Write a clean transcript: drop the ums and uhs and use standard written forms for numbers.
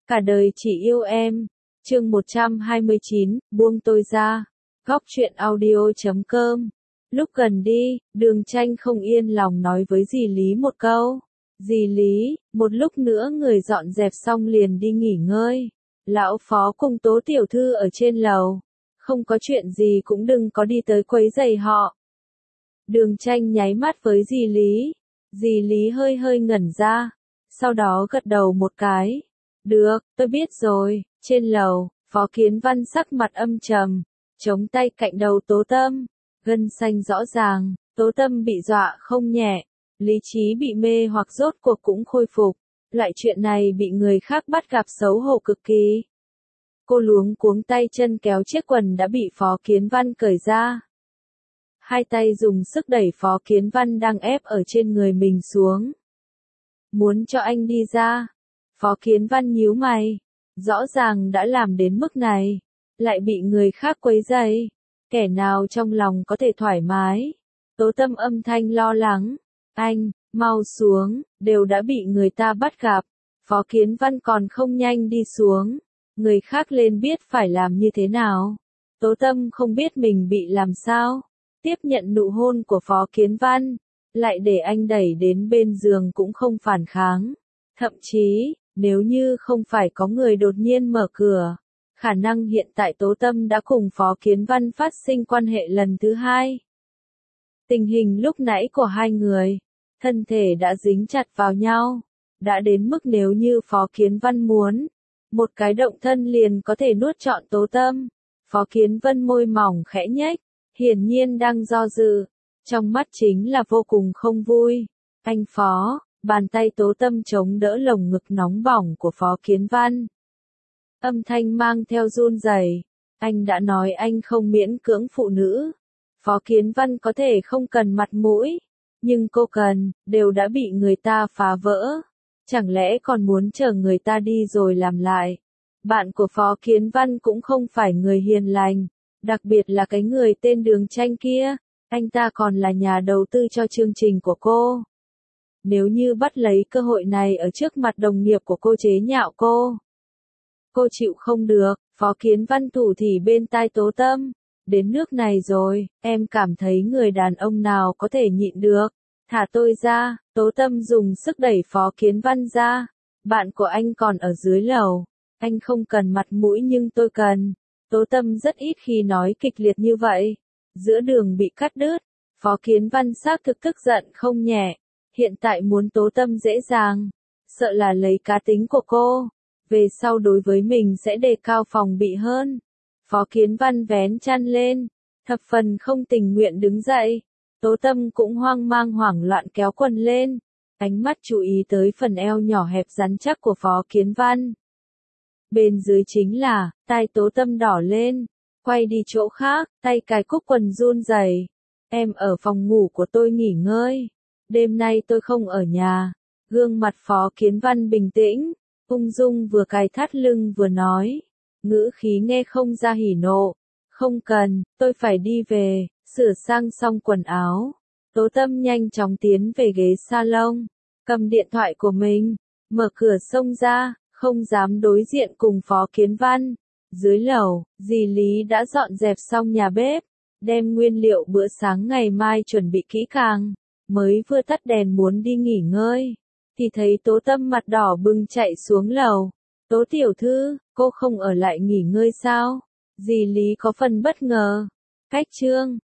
Cả đời chỉ yêu em. Chương 129, buông tôi ra. Góc truyện audio.com. Lúc gần đi, Đường Tranh không yên lòng nói với dì Lý một câu. Dì Lý, một lúc nữa người dọn dẹp xong liền đi nghỉ ngơi. Lão Phó cùng Tố tiểu thư ở trên lầu. Không có chuyện gì cũng đừng có đi tới quấy rầy họ. Đường Tranh nháy mắt với dì Lý. Dì Lý hơi hơi ngẩn ra. Sau đó gật đầu một cái. Được, tôi biết rồi. Trên lầu, Phó Kiến Văn sắc mặt âm trầm, chống tay cạnh đầu Tố Tâm. Gân xanh rõ ràng, Tố Tâm bị dọa không nhẹ. Lý trí bị mê hoặc rốt cuộc cũng khôi phục. Loại chuyện này bị người khác bắt gặp xấu hổ cực kỳ. Cô luống cuống tay chân kéo chiếc quần đã bị Phó Kiến Văn cởi ra. Hai tay dùng sức đẩy Phó Kiến Văn đang ép ở trên người mình xuống. Muốn cho anh đi ra. Phó Kiến Văn nhíu mày. Rõ ràng đã làm đến mức này. Lại bị người khác quấy rầy. Kẻ nào trong lòng có thể thoải mái. Tố Tâm âm thanh lo lắng. Anh, mau xuống, đều đã bị người ta bắt gặp. Phó Kiến Văn còn không nhanh đi xuống. Người khác lên biết phải làm như thế nào. Tố Tâm không biết mình bị làm sao. Tiếp nhận nụ hôn của Phó Kiến Văn. Lại để anh đẩy đến bên giường cũng không phản kháng. Thậm chí, nếu như không phải có người đột nhiên mở cửa, khả năng hiện tại Tố Tâm đã cùng Phó Kiến Văn phát sinh quan hệ lần thứ hai. Tình hình lúc nãy của hai người, thân thể đã dính chặt vào nhau, đã đến mức nếu như Phó Kiến Văn muốn, một cái động thân liền có thể nuốt trọn Tố Tâm. Phó Kiến Văn môi mỏng khẽ nhếch, hiển nhiên đang do dự, trong mắt chính là vô cùng không vui. Anh Phó, bàn tay Tố Tâm chống đỡ lồng ngực nóng bỏng của Phó Kiến Văn. Âm thanh mang theo run rẩy. Anh đã nói anh không miễn cưỡng phụ nữ. Phó Kiến Văn có thể không cần mặt mũi, nhưng cô cần, đều đã bị người ta phá vỡ. Chẳng lẽ còn muốn chờ người ta đi rồi làm lại? Bạn của Phó Kiến Văn cũng không phải người hiền lành, đặc biệt là cái người tên Đường Tranh kia, anh ta còn là nhà đầu tư cho chương trình của cô. Nếu như bắt lấy cơ hội này ở trước mặt đồng nghiệp của cô chế nhạo cô chịu không được. Phó Kiến Văn thủ thì bên tai Tố Tâm. Đến nước này rồi, em cảm thấy người đàn ông nào có thể nhịn được. Thả tôi ra. Tố Tâm dùng sức đẩy Phó Kiến Văn ra. Bạn của anh còn ở dưới lầu. Anh không cần mặt mũi nhưng tôi cần. Tố Tâm rất ít khi nói kịch liệt như vậy. Giữa đường bị cắt đứt. Phó Kiến Văn xác thực tức giận không nhẹ. Hiện tại muốn Tố Tâm dễ dàng. Sợ là lấy cá tính của cô. Về sau đối với mình sẽ đề cao phòng bị hơn. Phó Kiến Văn vén chăn lên. Thập phần không tình nguyện đứng dậy. Tố Tâm cũng hoang mang hoảng loạn kéo quần lên. Ánh mắt chú ý tới phần eo nhỏ hẹp rắn chắc của Phó Kiến Văn. Bên dưới chính là, tai Tố Tâm đỏ lên. Quay đi chỗ khác, tay cài cúc quần run rẩy. Em ở phòng ngủ của tôi nghỉ ngơi. Đêm nay tôi không ở nhà. Gương mặt Phó Kiến Văn bình tĩnh, ung dung vừa cài thắt lưng vừa nói. Ngữ khí nghe không ra hỉ nộ. Không cần, tôi phải đi về. Sửa sang xong quần áo. Tố Tâm nhanh chóng tiến về ghế salon. Cầm điện thoại của mình. Mở cửa xông ra. Không dám đối diện cùng Phó Kiến Văn. Dưới lầu, dì Lý đã dọn dẹp xong nhà bếp. Đem nguyên liệu bữa sáng ngày mai chuẩn bị kỹ càng. Mới vừa tắt đèn muốn đi nghỉ ngơi. Thì thấy Tố Tâm mặt đỏ bừng chạy xuống lầu. Tố tiểu thư, cô không ở lại nghỉ ngơi sao? Dì Lý có phần bất ngờ. Cách chương.